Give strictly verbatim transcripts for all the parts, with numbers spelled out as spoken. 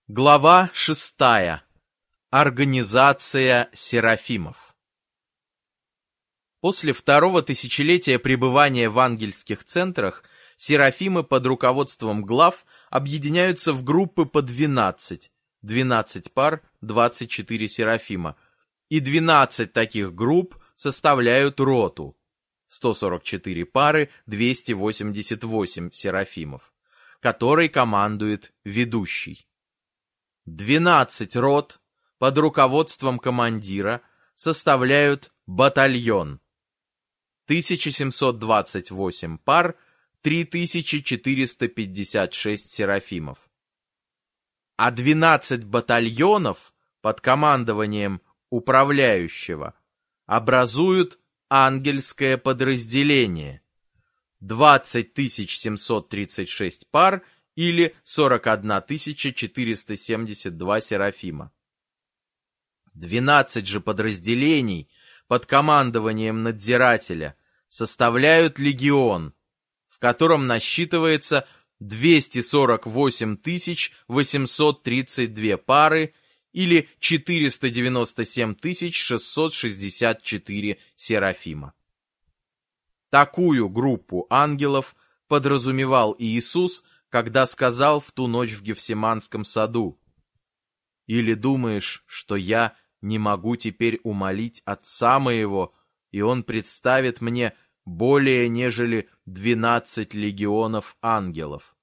Глава шестая. Организация серафимов. После второго тысячелетия пребывания в ангельских центрах серафимы под руководством глав объединяются в группы по двенадцать, двенадцать пар, двадцать четыре серафима, и двенадцать таких групп составляют роту, сто сорок четыре пары, двести восемьдесят восемь серафимов, которой командует ведущий. двенадцать рот под руководством командира составляют батальон. тысяча семьсот двадцать восемь пар, три тысячи четыреста пятьдесят шесть серафимов. А двенадцать батальонов под командованием управляющего образуют ангельское подразделение. двадцать тысяч семьсот тридцать шесть пар или сорок одна тысяча четыреста семьдесят два серафима. двенадцать же подразделений под командованием надзирателя составляют легион, в котором насчитывается двести сорок восемь тысяч восемьсот тридцать две пары или четыреста девяносто семь тысяч шестьсот шестьдесят четыре серафима. Такую группу ангелов подразумевал Иисус, когда сказал в ту ночь в Гефсиманском саду: «Или думаешь, что я не могу теперь умолить Отца моего, и Он представит мне более нежели двенадцать легионов ангелов?»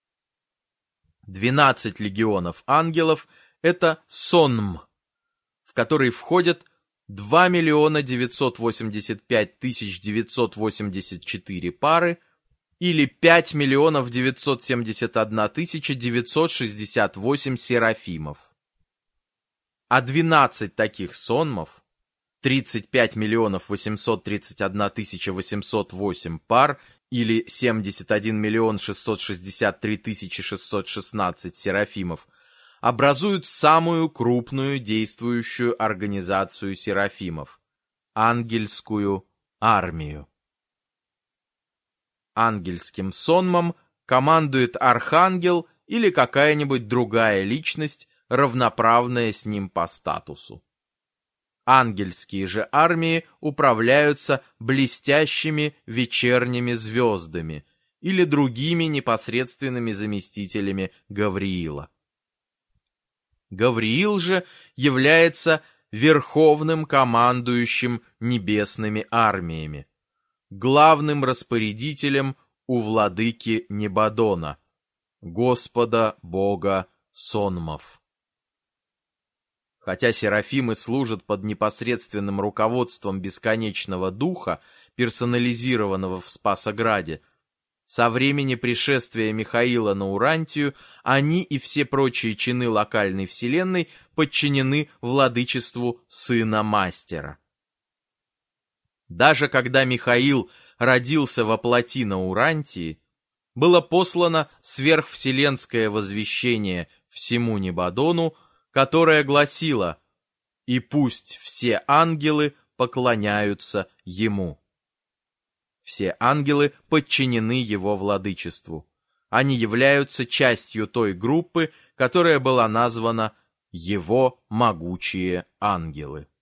Двенадцать легионов ангелов — это сонм, в который входят два миллиона девятьсот восемьдесят пять тысяч девятьсот восемьдесят четыре пары, или пять миллионов девятьсот семьдесят одна тысяча девятьсот шестьдесят восемь серафимов. А двенадцать таких сонмов, тридцать пять миллионов восемьсот тридцать одна тысяча восемьсот восемь пар, или семьдесят один миллион шестьсот шестьдесят три тысячи шестьсот шестнадцать серафимов, образуют самую крупную действующую организацию серафимов – ангельскую армию. Ангельским сонмом командует архангел или какая-нибудь другая личность, равноправная с ним по статусу. Ангельские же армии управляются блестящими вечерними звездами или другими непосредственными заместителями Гавриила. Гавриил же является верховным командующим небесными армиями, главным распорядителем у владыки Небадона, Господа Бога сонмов. Хотя серафимы служат под непосредственным руководством бесконечного духа, персонализированного в Спасограде, со времени пришествия Михаила на Урантию они и все прочие чины локальной вселенной подчинены владычеству Сына Мастера. Даже когда Михаил родился во плоти на Урантии, было послано сверхвселенское возвещение всему Небадону, которое гласило: «И пусть все ангелы поклоняются ему». Все ангелы подчинены его владычеству. Они являются частью той группы, которая была названа «Его могучие ангелы».